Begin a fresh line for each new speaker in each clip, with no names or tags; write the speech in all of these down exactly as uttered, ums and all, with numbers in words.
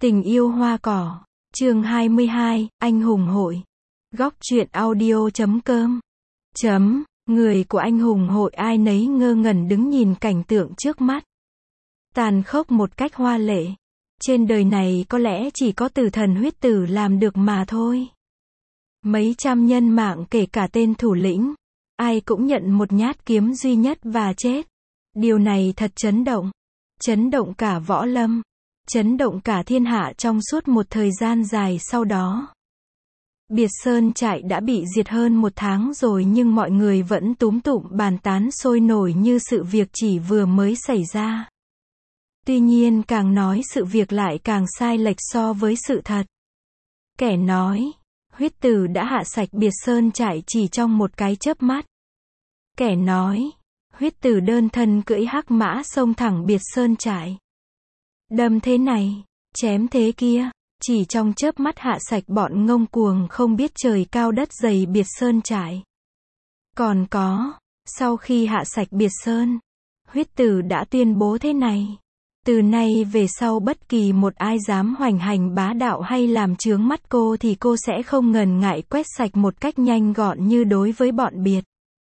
Tình yêu hoa cỏ, chương hai mươi hai, anh hùng hội. Góc truyện audio chấm com. Chấm, người của anh hùng hội ai nấy ngơ ngẩn đứng nhìn cảnh tượng trước mắt. Tàn khốc một cách hoa lệ. Trên đời này có lẽ chỉ có tử thần huyết tử làm được mà thôi. Mấy trăm nhân mạng kể cả tên thủ lĩnh, ai cũng nhận một nhát kiếm duy nhất và chết. Điều này thật chấn động. Chấn động cả võ lâm. Chấn động cả thiên hạ trong suốt một thời gian dài sau đó. Biệt Sơn trại đã bị diệt hơn một tháng rồi nhưng mọi người vẫn túm tụm bàn tán sôi nổi như sự việc chỉ vừa mới xảy ra. Tuy nhiên càng nói sự việc lại càng sai lệch so với sự thật. Kẻ nói, huyết tử đã hạ sạch Biệt Sơn trại chỉ trong một cái chớp mắt. Kẻ nói, huyết tử đơn thân cưỡi hắc mã xông thẳng Biệt Sơn trại. Đâm thế này, chém thế kia, chỉ trong chớp mắt hạ sạch bọn ngông cuồng không biết trời cao đất dày Biệt Sơn trại. Còn có, sau khi hạ sạch Biệt Sơn, huyết tử đã tuyên bố thế này. Từ nay về sau bất kỳ một ai dám hoành hành bá đạo hay làm chướng mắt cô thì cô sẽ không ngần ngại quét sạch một cách nhanh gọn như đối với bọn Biệt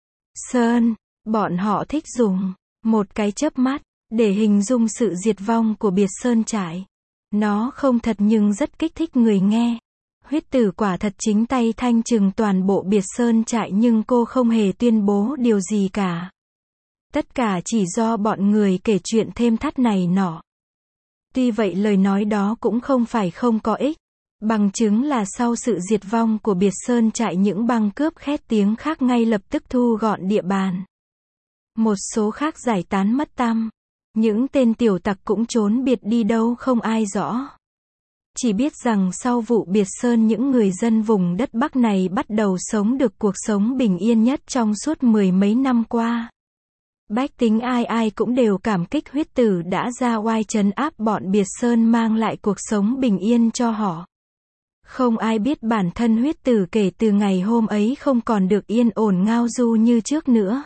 Sơn. Bọn họ thích dùng một cái chớp mắt để hình dung sự diệt vong của Biệt Sơn trại. Nó không thật nhưng rất kích thích người nghe. Huyết tử quả thật chính tay thanh trừng toàn bộ Biệt Sơn trại nhưng cô không hề tuyên bố điều gì cả. Tất cả chỉ do bọn người kể chuyện thêm thắt này nọ. Tuy vậy lời nói đó cũng không phải không có ích. Bằng chứng là sau sự diệt vong của Biệt Sơn trại những băng cướp khét tiếng khác ngay lập tức thu gọn địa bàn. Một số khác giải tán mất tăm. Những tên tiểu tặc cũng trốn biệt đi đâu không ai rõ. Chỉ biết rằng sau vụ Biệt Sơn những người dân vùng đất Bắc này bắt đầu sống được cuộc sống bình yên nhất trong suốt mười mấy năm qua. Bách tính ai ai cũng đều cảm kích huyết tử đã ra oai trấn áp bọn Biệt Sơn mang lại cuộc sống bình yên cho họ. Không ai biết bản thân huyết tử kể từ ngày hôm ấy không còn được yên ổn ngao du như trước nữa.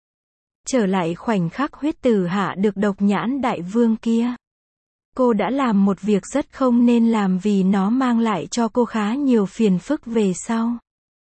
Trở lại khoảnh khắc huyết tử hạ được độc nhãn đại vương kia. Cô đã làm một việc rất không nên làm vì nó mang lại cho cô khá nhiều phiền phức về sau.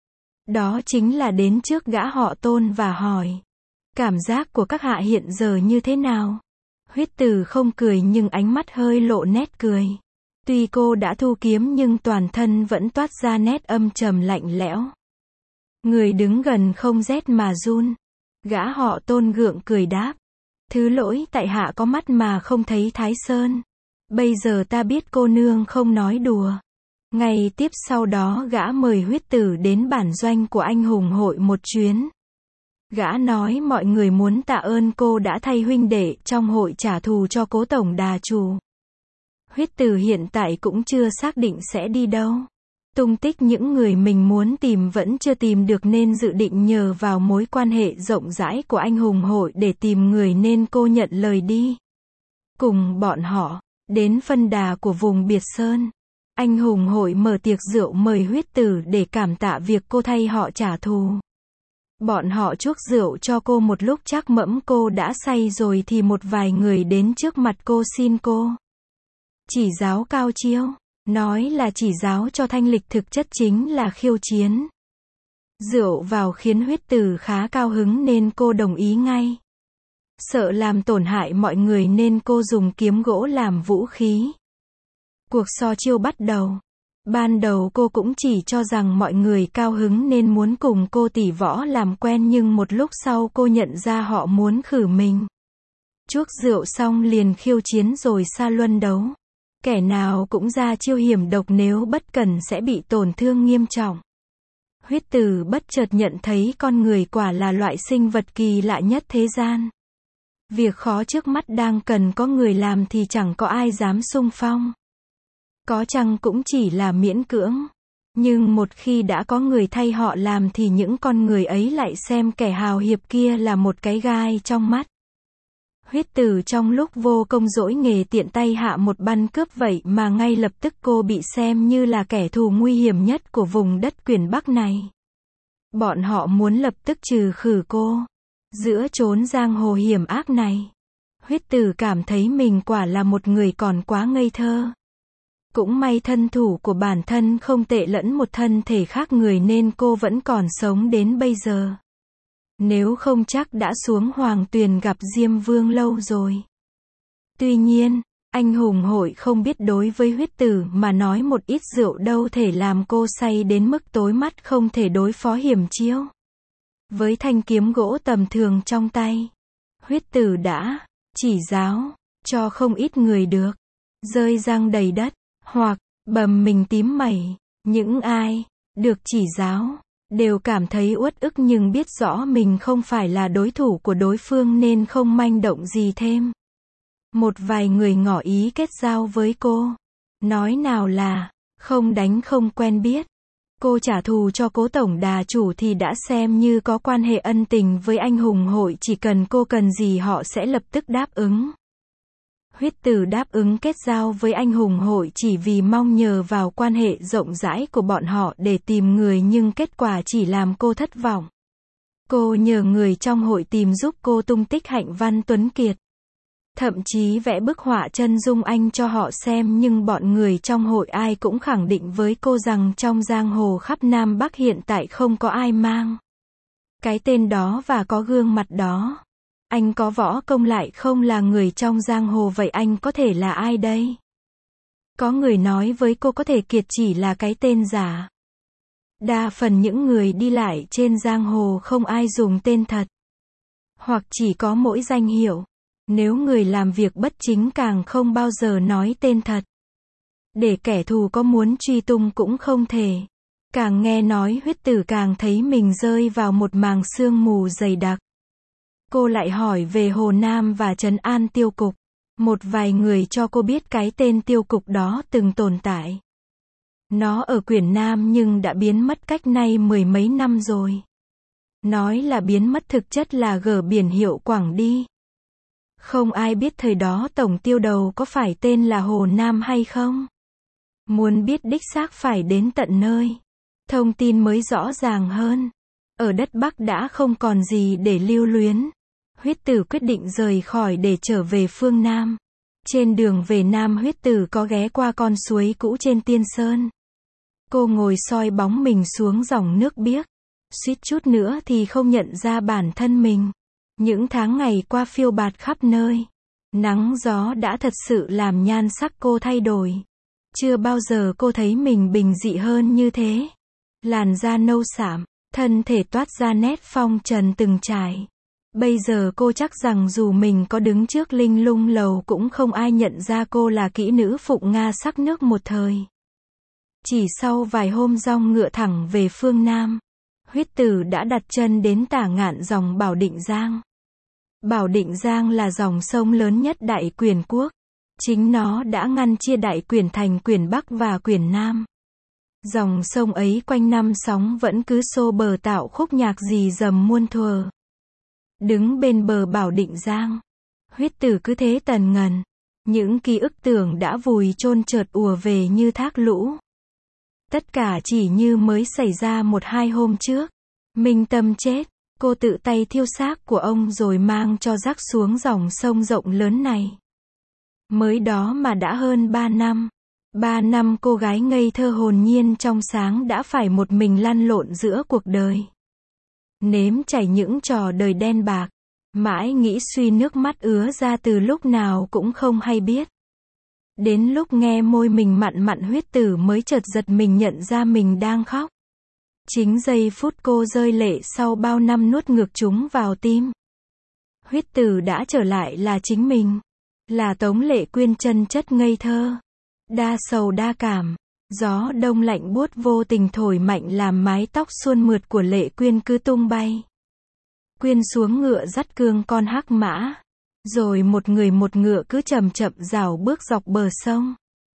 Đó chính là đến trước gã họ Tôn và hỏi. Cảm giác của các hạ hiện giờ như thế nào? Huyết tử không cười nhưng ánh mắt hơi lộ nét cười. Tuy cô đã thu kiếm nhưng toàn thân vẫn toát ra nét âm trầm lạnh lẽo. Người đứng gần không rét mà run. Gã họ Tôn gượng cười đáp. Thứ lỗi tại hạ có mắt mà không thấy Thái Sơn. Bây giờ ta biết cô nương không nói đùa. Ngày tiếp sau đó gã mời huyết tử đến bản doanh của anh hùng hội một chuyến. Gã nói mọi người muốn tạ ơn cô đã thay huynh đệ trong hội trả thù cho cố tổng đà chủ. Huyết tử hiện tại cũng chưa xác định sẽ đi đâu. Tung tích những người mình muốn tìm vẫn chưa tìm được nên dự định nhờ vào mối quan hệ rộng rãi của anh hùng hội để tìm người nên cô nhận lời đi. Cùng bọn họ, đến phân đà của vùng Biệt Sơn. Anh hùng hội mở tiệc rượu mời huyết tử để cảm tạ việc cô thay họ trả thù. Bọn họ chuốc rượu cho cô một lúc chắc mẫm cô đã say rồi thì một vài người đến trước mặt cô xin cô chỉ giáo cao chiêu. Nói là chỉ giáo cho thanh lịch thực chất chính là khiêu chiến. Rượu vào khiến huyết tử khá cao hứng nên cô đồng ý ngay. Sợ làm tổn hại mọi người nên cô dùng kiếm gỗ làm vũ khí. Cuộc so chiêu bắt đầu. Ban đầu cô cũng chỉ cho rằng mọi người cao hứng nên muốn cùng cô tỉ võ làm quen nhưng một lúc sau cô nhận ra họ muốn khử mình. Chuốc rượu xong liền khiêu chiến rồi sa luân đấu. Kẻ nào cũng ra chiêu hiểm độc nếu bất cẩn sẽ bị tổn thương nghiêm trọng. Huyết tử bất chợt nhận thấy con người quả là loại sinh vật kỳ lạ nhất thế gian. Việc khó trước mắt đang cần có người làm thì chẳng có ai dám xung phong. Có chăng cũng chỉ là miễn cưỡng. Nhưng một khi đã có người thay họ làm thì những con người ấy lại xem kẻ hào hiệp kia là một cái gai trong mắt. Huyết tử trong lúc vô công dỗi nghề tiện tay hạ một băng cướp vậy mà ngay lập tức cô bị xem như là kẻ thù nguy hiểm nhất của vùng đất Quyền Bắc này. Bọn họ muốn lập tức trừ khử cô. Giữa chốn giang hồ hiểm ác này, huyết tử cảm thấy mình quả là một người còn quá ngây thơ. Cũng may thân thủ của bản thân không tệ lẫn một thân thể khác người nên cô vẫn còn sống đến bây giờ. Nếu không chắc đã xuống hoàng tuyền gặp Diêm Vương lâu rồi. Tuy nhiên, anh hùng hội không biết đối với huyết tử mà nói một ít rượu đâu thể làm cô say đến mức tối mắt không thể đối phó hiểm chiêu. Với thanh kiếm gỗ tầm thường trong tay, huyết tử đã chỉ giáo cho không ít người được rơi răng đầy đất, hoặc bầm mình tím mẩy. Những ai được chỉ giáo đều cảm thấy uất ức nhưng biết rõ mình không phải là đối thủ của đối phương nên không manh động gì thêm. Một vài người ngỏ ý kết giao với cô, nói nào là không đánh không quen biết. Cô trả thù cho Cố tổng đà chủ thì đã xem như có quan hệ ân tình với anh hùng hội, chỉ cần cô cần gì họ sẽ lập tức đáp ứng. Huyết tử đáp ứng kết giao với anh hùng hội chỉ vì mong nhờ vào quan hệ rộng rãi của bọn họ để tìm người, nhưng kết quả chỉ làm cô thất vọng. Cô nhờ người trong hội tìm giúp cô tung tích Hạnh Văn Tuấn Kiệt. Thậm chí vẽ bức họa chân dung anh cho họ xem, nhưng bọn người trong hội ai cũng khẳng định với cô rằng trong giang hồ khắp Nam Bắc hiện tại không có ai mang cái tên đó và có gương mặt đó. Anh có võ công lại không là người trong giang hồ, vậy anh có thể là ai đây? Có người nói với cô có thể Kiệt chỉ là cái tên giả. Đa phần những người đi lại trên giang hồ không ai dùng tên thật, hoặc chỉ có mỗi danh hiệu. Nếu người làm việc bất chính càng không bao giờ nói tên thật. Để kẻ thù có muốn truy tung cũng không thể. Càng nghe nói huyết tử càng thấy mình rơi vào một màng sương mù dày đặc. Cô lại hỏi về Hồ Nam và trấn an tiêu cục. Một vài người cho cô biết cái tên tiêu cục đó từng tồn tại. Nó ở Quyển Nam nhưng đã biến mất cách nay mười mấy năm rồi. Nói là biến mất thực chất là gỡ biển hiệu quảng đi. Không ai biết thời đó tổng tiêu đầu có phải tên là Hồ Nam hay không. Muốn biết đích xác phải đến tận nơi thông tin mới rõ ràng hơn. Ở đất Bắc đã không còn gì để lưu luyến. Huyết tử quyết định rời khỏi để trở về phương Nam. Trên đường về Nam huyết tử có ghé qua con suối cũ trên Tiên Sơn. Cô ngồi soi bóng mình xuống dòng nước biếc. Suýt chút nữa thì không nhận ra bản thân mình. Những tháng ngày qua phiêu bạt khắp nơi. Nắng gió đã thật sự làm nhan sắc cô thay đổi. Chưa bao giờ cô thấy mình bình dị hơn như thế. Làn da nâu sạm, thân thể toát ra nét phong trần từng trải. Bây giờ cô chắc rằng dù mình có đứng trước Linh Lung lầu cũng không ai nhận ra cô là kỹ nữ Phụng Nga sắc nước một thời. Chỉ sau vài hôm dong ngựa thẳng về phương Nam, huyết tử đã đặt chân đến tả ngạn dòng Bảo Định Giang. Bảo Định Giang là dòng sông lớn nhất Đại Quyển Quốc. Chính nó đã ngăn chia Đại Quyển thành Quyển Bắc và Quyển Nam. Dòng sông ấy quanh năm sóng vẫn cứ xô bờ tạo khúc nhạc rì rầm muôn thuở. Đứng bên bờ Bảo Định Giang, huyết tử cứ thế tần ngần. Những ký ức tưởng đã vùi chôn chợt ùa về như thác lũ. Tất cả chỉ như mới xảy ra một hai hôm trước. Minh Tâm chết, cô tự tay thiêu xác của ông rồi mang cho rắc xuống dòng sông rộng lớn này. Mới đó mà đã hơn ba năm. Ba năm cô gái ngây thơ hồn nhiên trong sáng đã phải một mình lăn lộn giữa cuộc đời. Nếm trải những trò đời đen bạc. Mãi nghĩ suy nước mắt ứa ra từ lúc nào cũng không hay biết. Đến lúc nghe môi mình mặn mặn huyết tử mới chợt giật mình nhận ra mình đang khóc. Chính giây phút cô rơi lệ sau bao năm nuốt ngược chúng vào tim. Huyết tử đã trở lại là chính mình. Là Tống Lệ Quyên chân chất ngây thơ. Đa sầu đa cảm. Gió đông lạnh buốt vô tình thổi mạnh làm mái tóc suôn mượt của Lệ Quyên cứ tung bay. Quyên xuống ngựa dắt cương con hắc mã. Rồi một người một ngựa cứ chậm chậm rảo bước dọc bờ sông.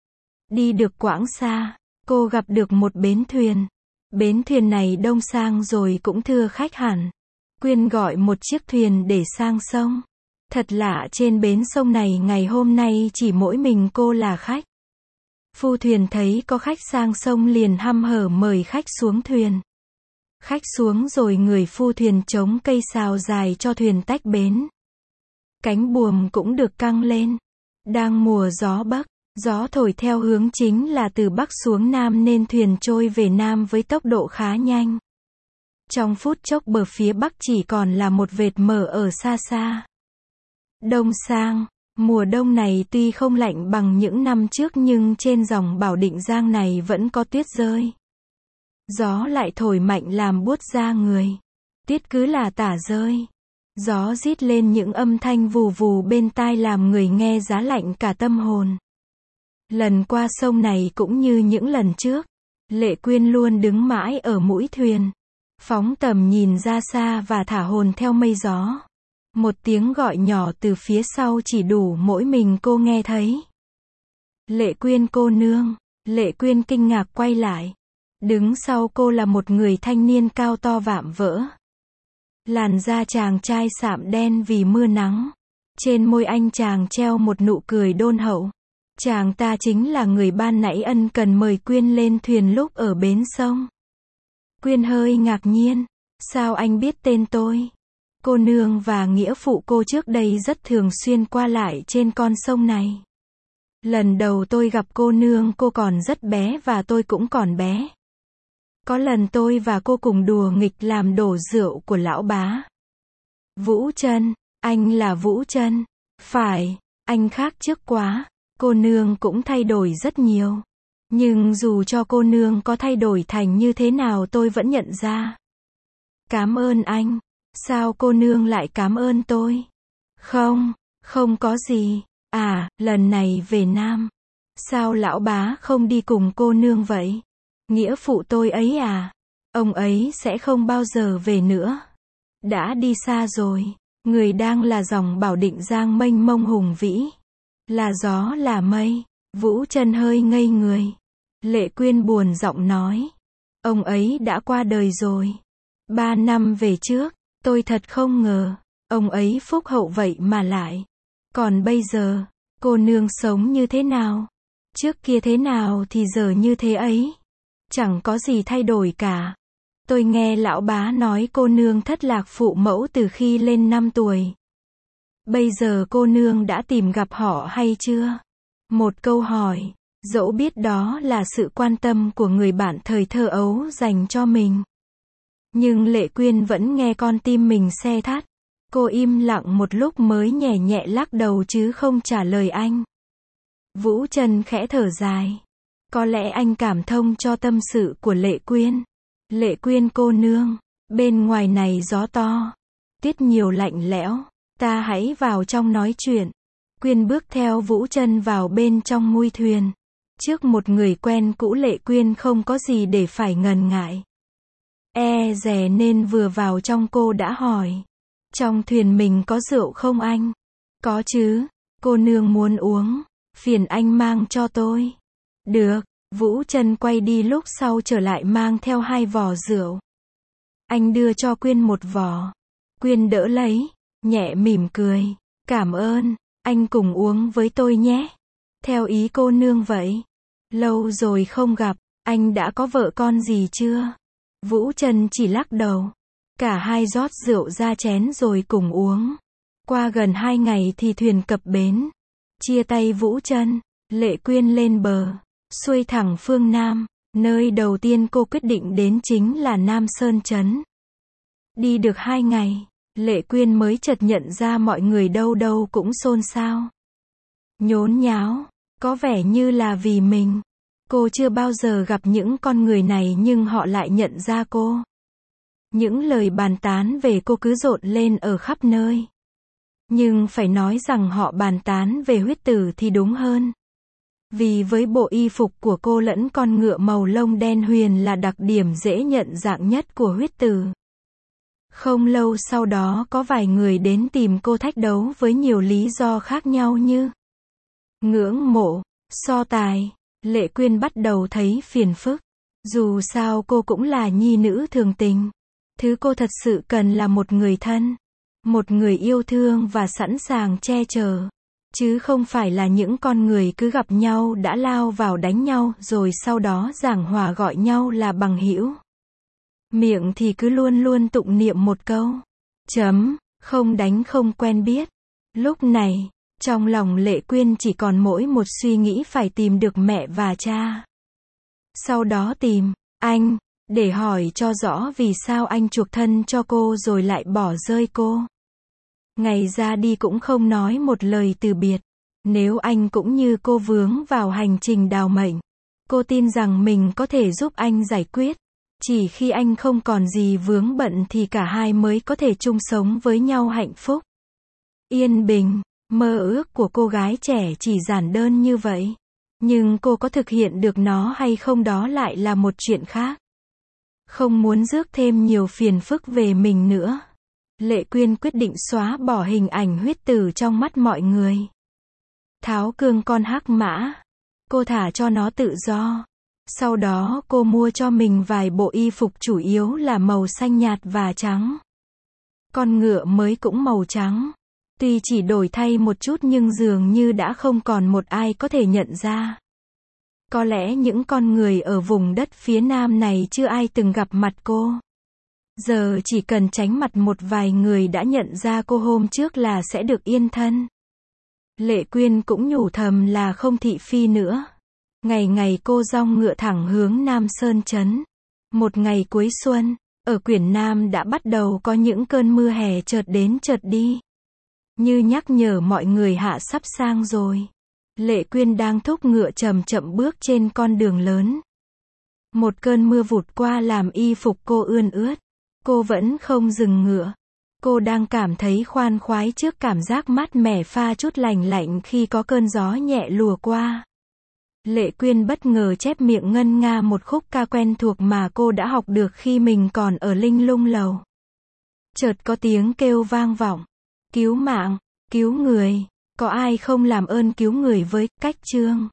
Đi được quãng xa, cô gặp được một bến thuyền. Bến thuyền này đông sang rồi cũng thưa khách hẳn. Quyên gọi một chiếc thuyền để sang sông. Thật lạ, trên bến sông này ngày hôm nay chỉ mỗi mình cô là khách. Phu thuyền thấy có khách sang sông liền hăm hở mời khách xuống thuyền. Khách xuống rồi người phu thuyền chống cây sào dài cho thuyền tách bến. Cánh buồm cũng được căng lên. Đang mùa gió bắc, Gió thổi theo hướng chính là từ Bắc xuống Nam nên thuyền trôi về Nam với tốc độ khá nhanh. Trong phút chốc bờ phía Bắc chỉ còn là một vệt mờ ở xa xa. Đông sang, mùa đông này tuy không lạnh bằng những năm trước nhưng trên dòng Bảo Định Giang này vẫn có tuyết rơi. Gió lại thổi mạnh làm buốt da người. Tuyết cứ là tả rơi. Gió rít lên những âm thanh vù vù bên tai làm người nghe giá lạnh cả tâm hồn. Lần qua sông này cũng như những lần trước, Lệ Quyên luôn đứng mãi ở mũi thuyền, phóng tầm nhìn ra xa và thả hồn theo mây gió. Một tiếng gọi nhỏ từ phía sau chỉ đủ mỗi mình cô nghe thấy. Lệ Quyên cô nương. Lệ Quyên kinh ngạc quay lại. Đứng sau cô là một người thanh niên cao to vạm vỡ. Làn da chàng trai sạm đen vì mưa nắng. Trên môi anh chàng treo một nụ cười đôn hậu. Chàng ta chính là người ban nãy ân cần mời Quyên lên thuyền lúc ở bến sông. Quyên hơi ngạc nhiên. Sao anh biết tên tôi? Cô nương và nghĩa phụ cô trước đây rất thường xuyên qua lại trên con sông này. Lần đầu tôi gặp cô nương cô còn rất bé và tôi cũng còn bé. Có lần tôi và cô cùng đùa nghịch làm đổ rượu của lão bá. Vũ Trân, anh là Vũ Trân. Phải, anh khác trước quá. Cô nương cũng thay đổi rất nhiều. Nhưng dù cho cô nương có thay đổi thành như thế nào tôi vẫn nhận ra. Cảm ơn anh. Sao cô nương lại cảm ơn tôi? Không, không có gì. À, lần này về Nam. Sao lão bá không đi cùng cô nương vậy? Nghĩa phụ tôi ấy à? Ông ấy sẽ không bao giờ về nữa. Đã đi xa rồi. Người đang là dòng Bảo Định Giang mênh mông hùng vĩ. Là gió là mây. Vũ Trân hơi ngây người. Lệ Quyên buồn giọng nói. Ông ấy đã qua đời rồi. Ba năm về trước. Tôi thật không ngờ. Ông ấy phúc hậu vậy mà lại. Còn bây giờ, cô nương sống như thế nào? Trước kia thế nào thì giờ như thế ấy. Chẳng có gì thay đổi cả. Tôi nghe lão bá nói cô nương thất lạc phụ mẫu từ khi lên năm tuổi. Bây giờ cô nương đã tìm gặp họ hay chưa? Một câu hỏi, dẫu biết đó là sự quan tâm của người bạn thời thơ ấu dành cho mình. Nhưng Lệ Quyên vẫn nghe con tim mình se thắt. Cô im lặng một lúc mới nhẹ nhẹ lắc đầu chứ không trả lời anh. Vũ Trân khẽ thở dài. Có lẽ anh cảm thông cho tâm sự của Lệ Quyên. Lệ Quyên cô nương, bên ngoài này gió to, tuyết nhiều lạnh lẽo, ta hãy vào trong nói chuyện. Quyên bước theo Vũ Trân vào bên trong mui thuyền. Trước một người quen cũ Lệ Quyên không có gì để phải ngần ngại. E dè nên vừa vào trong cô đã hỏi. Trong thuyền mình có rượu không anh? Có chứ, cô nương muốn uống, phiền anh mang cho tôi. Được, Vũ Trân quay đi lúc sau trở lại mang theo hai vò rượu. Anh đưa cho Quyên một vò. Quyên đỡ lấy, nhẹ mỉm cười. Cảm ơn, anh cùng uống với tôi nhé. Theo ý cô nương vậy. Lâu rồi không gặp, anh đã có vợ con gì chưa? Vũ Trân chỉ lắc đầu. Cả hai rót rượu ra chén rồi cùng uống. Qua gần hai ngày thì thuyền cập bến. Chia tay Vũ Trân, Lệ Quyên lên bờ, xuôi thẳng phương Nam. Nơi đầu tiên cô quyết định đến chính là Nam Sơn Trấn. Đi được hai ngày, Lệ Quyên mới chợt nhận ra mọi người đâu đâu cũng xôn xao. Nhốn nháo, có vẻ như là vì mình. Cô chưa bao giờ gặp những con người này nhưng họ lại nhận ra cô. Những lời bàn tán về cô cứ rộn lên ở khắp nơi. Nhưng phải nói rằng họ bàn tán về huyết tử thì đúng hơn. Vì với bộ y phục của cô lẫn con ngựa màu lông đen huyền là đặc điểm dễ nhận dạng nhất của huyết tử. Không lâu sau đó có vài người đến tìm cô thách đấu với nhiều lý do khác nhau như ngưỡng mộ, so tài. Lệ Quyên bắt đầu thấy phiền phức. Dù sao cô cũng là nhi nữ thường tình. Thứ cô thật sự cần là một người thân. Một người yêu thương và sẵn sàng che chở. Chứ không phải là những con người cứ gặp nhau đã lao vào đánh nhau rồi sau đó giảng hòa gọi nhau là bằng hữu. Miệng thì cứ luôn luôn tụng niệm một câu. Chấm, không đánh không quen biết. Lúc này, Trong lòng Lệ Quyên chỉ còn mỗi một suy nghĩ phải tìm được mẹ và cha. Sau đó tìm anh, để hỏi cho rõ vì sao anh chuộc thân cho cô rồi lại bỏ rơi cô. Ngày ra đi cũng không nói một lời từ biệt. Nếu anh cũng như cô vướng vào hành trình đào mệnh, cô tin rằng mình có thể giúp anh giải quyết. Chỉ khi anh không còn gì vướng bận thì cả hai mới có thể chung sống với nhau hạnh phúc. Yên bình, mơ ước của cô gái trẻ chỉ giản đơn như vậy. Nhưng cô có thực hiện được nó hay không đó lại là một chuyện khác. Không muốn rước thêm nhiều phiền phức về mình nữa, Lệ Quyên quyết định xóa bỏ hình ảnh huyết tử trong mắt mọi người. Tháo cương con hắc mã, cô thả cho nó tự do. Sau đó cô mua cho mình vài bộ y phục chủ yếu là màu xanh nhạt và trắng. Con ngựa mới cũng màu trắng. Tuy chỉ đổi thay một chút nhưng dường như đã không còn một ai có thể nhận ra. Có lẽ những con người ở vùng đất phía nam này chưa ai từng gặp mặt cô. Giờ chỉ cần tránh mặt một vài người đã nhận ra cô hôm trước là sẽ được yên thân. Lệ Quyên cũng nhủ thầm là không thị phi nữa. Ngày ngày cô dong ngựa thẳng hướng Nam Sơn Trấn. Một ngày cuối xuân, ở Quyển Nam đã bắt đầu có những cơn mưa hè chợt đến chợt đi. Như nhắc nhở mọi người hạ sắp sang rồi. Lệ Quyên đang thúc ngựa chậm chậm bước trên con đường lớn. Một cơn mưa vụt qua làm y phục cô ươn ướt. Cô vẫn không dừng ngựa. Cô đang cảm thấy khoan khoái trước cảm giác mát mẻ pha chút lành lạnh khi có cơn gió nhẹ lùa qua. Lệ Quyên bất ngờ chép miệng ngân nga một khúc ca quen thuộc mà cô đã học được khi mình còn ở Linh Lung Lầu. Chợt có tiếng kêu vang vọng. Cứu mạng, cứu người. Có ai không làm ơn cứu người với, Cách Trương.